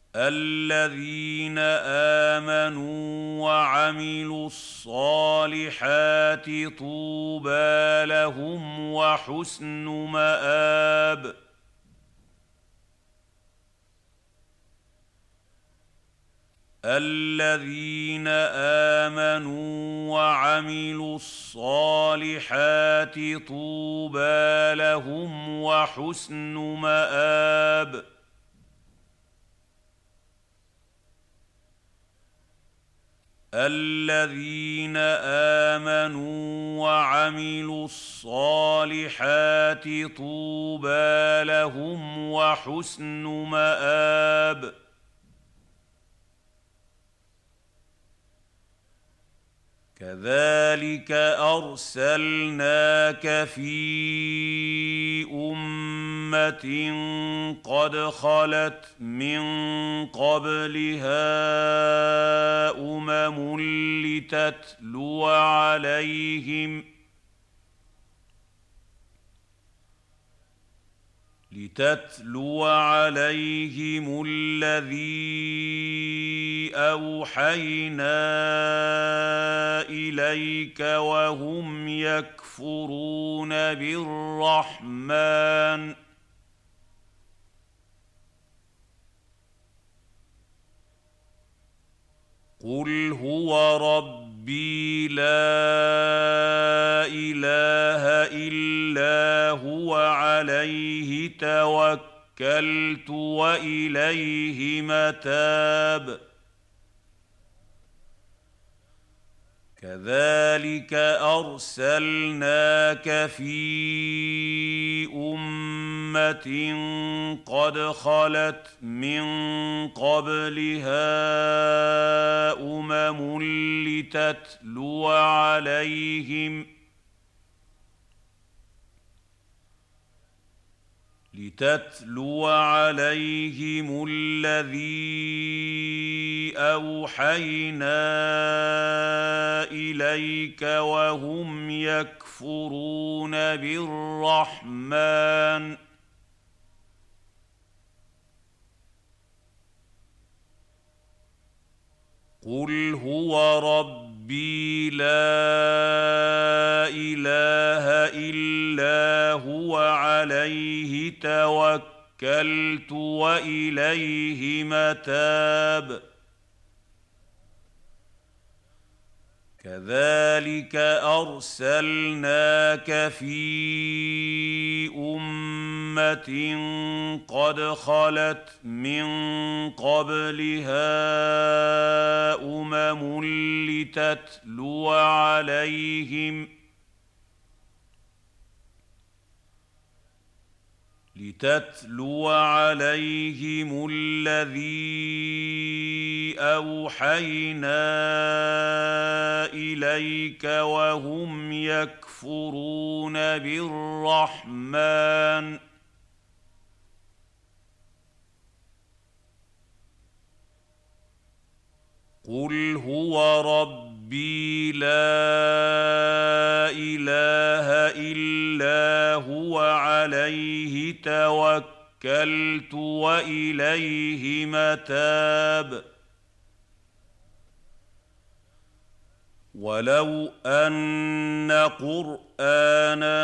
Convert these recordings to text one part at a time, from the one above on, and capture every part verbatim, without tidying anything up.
الذين آمنوا وعملوا الصالحات طوبى لهم وحسن مآب. الذين آمنوا وعملوا الصالحات طوبى لهم وحسن مآب. الذين آمنوا وعملوا الصالحات طوبى لهم وحسن مآب. كذلك أرسلناك في أمة قد خلت من قبلها أمم لتتلو عليهم لتتلو عليهم الذي أوحينا إليك وهم يكفرون بالرحمن. قل هو ربي لا إله إلا هو عليه توكلت وإليه متاب. كذلك أرسلناك في أمة قد خلت من قبلها أمم لتتلو عليهم لتتلو عليهم الذي أوحينا إليك وهم يكفرون بالرحمن. قل هو ربي لا إله إلا هو عليه توكلت وإليه متاب. كذلك أرسلناك في أمة قد خلت من قبلها أمم لتتلو عليهم لتتلو عليهم الذي أوحينا إليك وهم يكفرون بالرحمن. قل هو ربي لا إله إلا هو عليه توكلت وإليه متاب. ولو أن قرآنا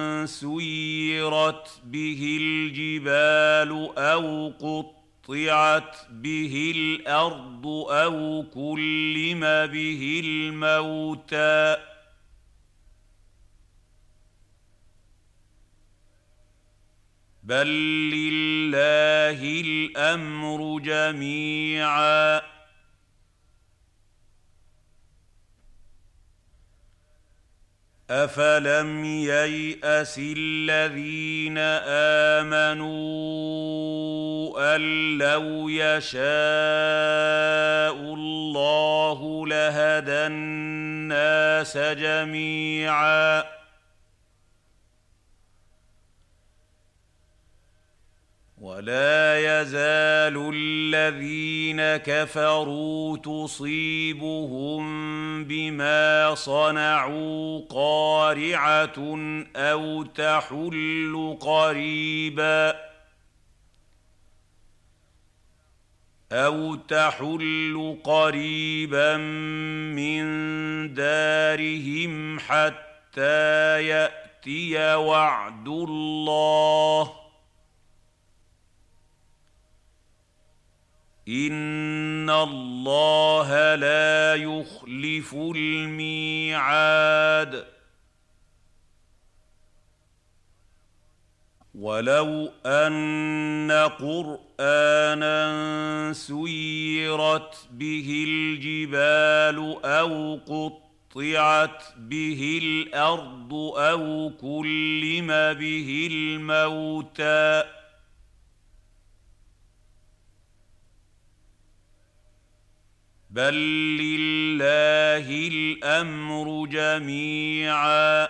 سيرت به الجبال أو قطعت به الأرض أو كلم به الموتى بل لله الأمر جميعا. أفلم ييأس الذين آمنوا أن لو يشاء الله لهدى الناس جميعا ولا يزال الذين كفروا تصيبهم بما صنعوا قارعة أو تحل قريبا أَوْ تَحُلُّ قَرِيبًا مِّن دَارِهِمْ حَتَّىٰ يَأْتِيَ وَعْدُ اللَّهِ ۚ إِنَّ اللَّهَ لَا يُخْلِفُ الْمِيعَادَ. وَلَوْ أَنَّ قُرْآنًا سُيِّرَتْ بِهِ الْجِبَالُ أَوْ قُطِّعَتْ بِهِ الْأَرْضُ أَوْ كُلِّمَ بِهِ الْمَوْتَىٰ بَل لِّلَّهِ الْأَمْرُ جَمِيعًا.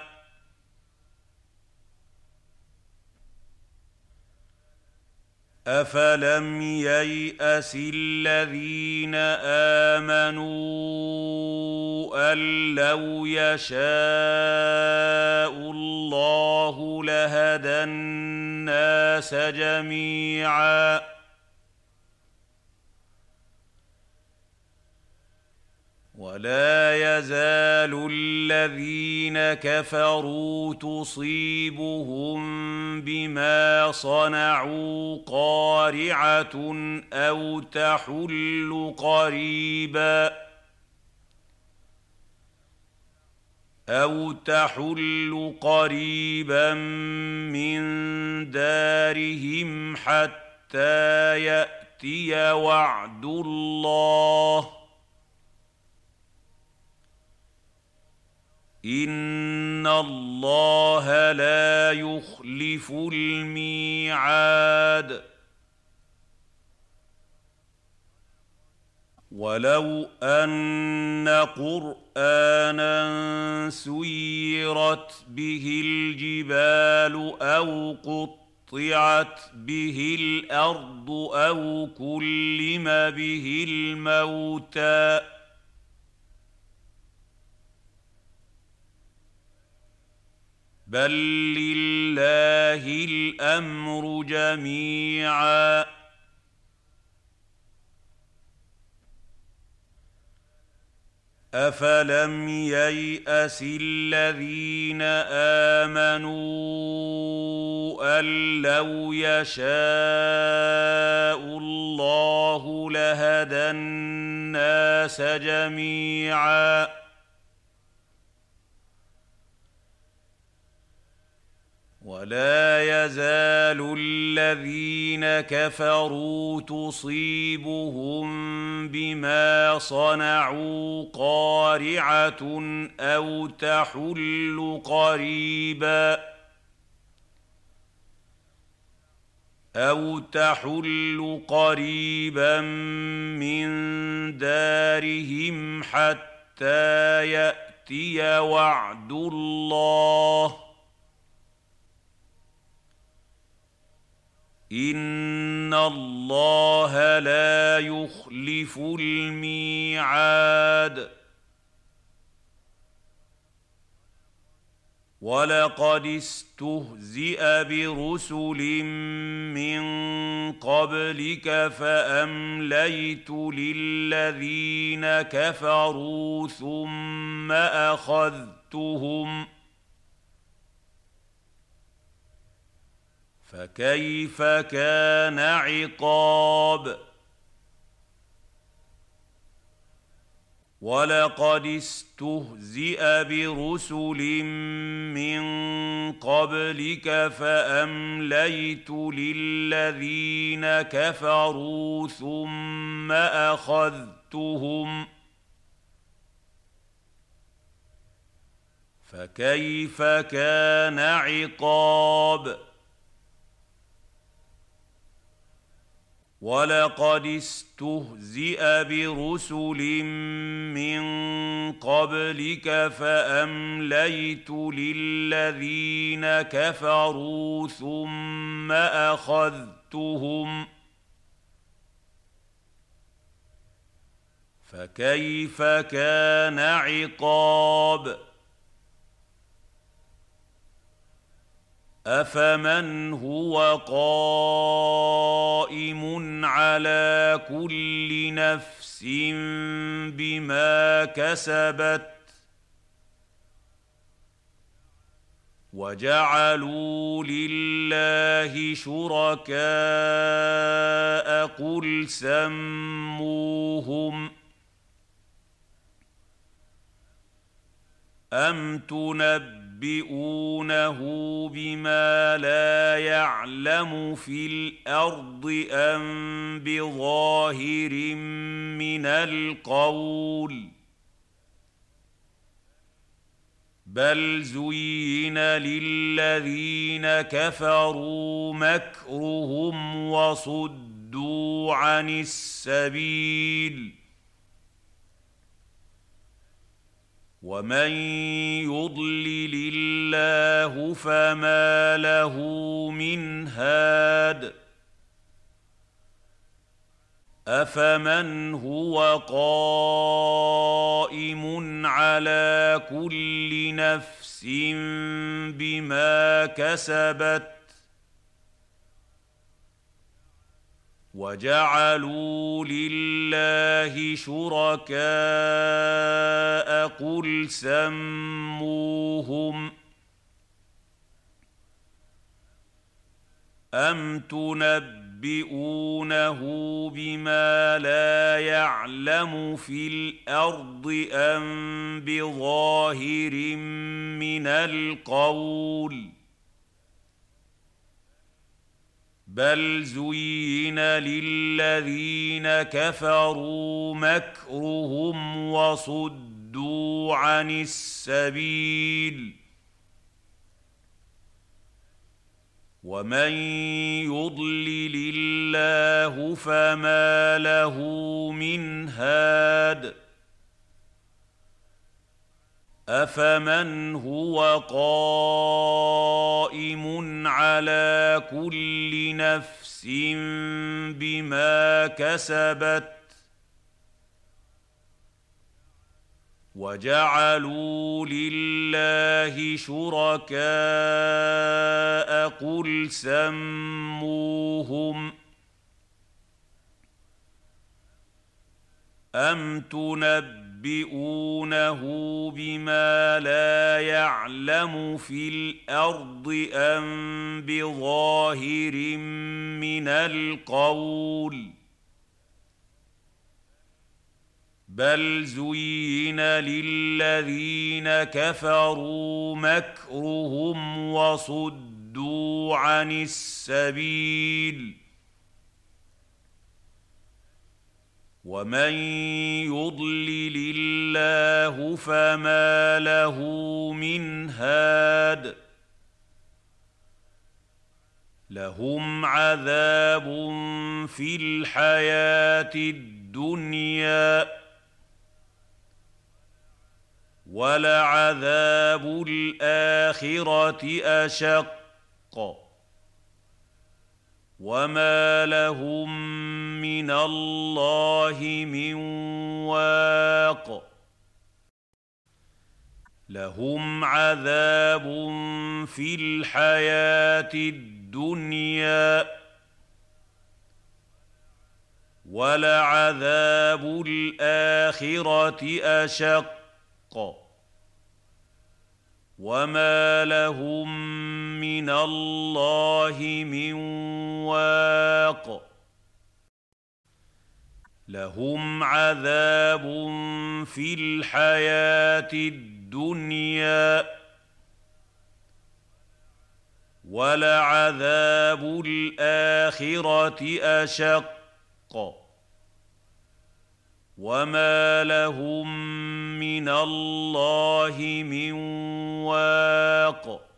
أَفَلَمْ يَيْأَسِ الَّذِينَ آمَنُوا أَن لَّوْ يَشَاءُ اللَّهُ لَهَدَى النَّاسَ جَمِيعًا. وَلَا يَزَالُ الَّذِينَ كَفَرُوا تُصِيبُهُم بِمَا صَنَعُوا قَارِعَةٌ أَوْ تَحُلُّ قَرِيبًا أَوْ تَحُلُّ قَرِيبًا مِّن دَارِهِمْ حَتَّىٰ يَأْتِيَ وَعْدُ اللَّهِ ۚ إِنَّ اللَّهَ لَا يُخْلِفُ الْمِيعَادَ. وَلَوْ أَنَّ قُرْآنًا سُيِّرَتْ بِهِ الْجِبَالُ أَوْ قُطِّعَتْ بِهِ الْأَرْضُ أَوْ كُلِّمَ بِهِ الْمَوْتَىٰ بَل لِّلَّهِ الْأَمْرُ جَمِيعًا. أَفَلَمْ يَيْأَسِ الَّذِينَ آمَنُوا أَن لَّوْ يَشَاءُ اللَّهُ لَهَدَى النَّاسَ جَمِيعًا. وَلَا يَزَالُ الَّذِينَ كَفَرُوا تُصِيبُهُم بِمَا صَنَعُوا قَارِعَةٌ أَوْ تَحُلُّ قَرِيبًا أَوْ تَحُلُّ قَرِيبًا مِّن دَارِهِمْ حَتَّىٰ يَأْتِيَ وَعْدُ اللَّهِ ۚ إِنَّ اللَّهَ لَا يُخْلِفُ الْمِيعَادَ. وَلَقَدِ اسْتُهْزِئَ بِرُسُلٍ مِّن قَبْلِكَ فَأَمْلَيْتُ لِلَّذِينَ كَفَرُوا ثُمَّ أَخَذْتُهُمْ ۖ فَكَيْفَ كَانَ عِقَابِ. وَلَقَدِ اسْتُهْزِئَ بِرُسُلٍ مِّن قَبْلِكَ فَأَمْلَيْتُ لِلَّذِينَ كَفَرُوا ثُمَّ أَخَذْتُهُمْ ۖ فَكَيْفَ كَانَ عِقَابِ. وَلَقَدِ اسْتُهْزِئَ بِرُسُلٍ مِّن قَبْلِكَ فَأَمْلَيْتُ لِلَّذِينَ كَفَرُوا ثُمَّ أَخَذْتُهُمْ ۖ فَكَيْفَ كَانَ عِقَابِ. أفمن هو قائم على كل نفس بما كسبت وجعلوا لله شركاء قل سموهم أم تنبئونه بما لا يعلم في الأرض أم بظاهر من القول بل زين للذين كفروا مكرهم وصدوا عن السبيل ومن يضلل الله فما له من هاد أفمن هو قائم على كل نفس بما كسبت وجعلوا لله شركاء قل سموهم أم تنبئونه بما لا يعلم في الأرض أم بظاهر من القول بل زين للذين كفروا مكرهم وصدوا عن السبيل ومن يضلل الله فما له من هاد أفمن هو قائم على كل نفس بما كسبت وجعلوا لله شركاء قل سموهم أم تنبئونه بما لا يعلم في الأرض أم بظاهر من القول بل زين للذين كفروا مكرهم وصدوا عن السبيل ومن يضلل الله فما له من هاد لهم عذاب في الحياة الدنيا ولعذاب الآخرة أشق وما لهم من الله من واق لهم عذاب في الحياة الدنيا ولعذاب الآخرة أشق وما لهم من الله من واق لهم عذاب في الحياة الدنيا ولعذاب الآخرة أشق وما لهم من الله من واق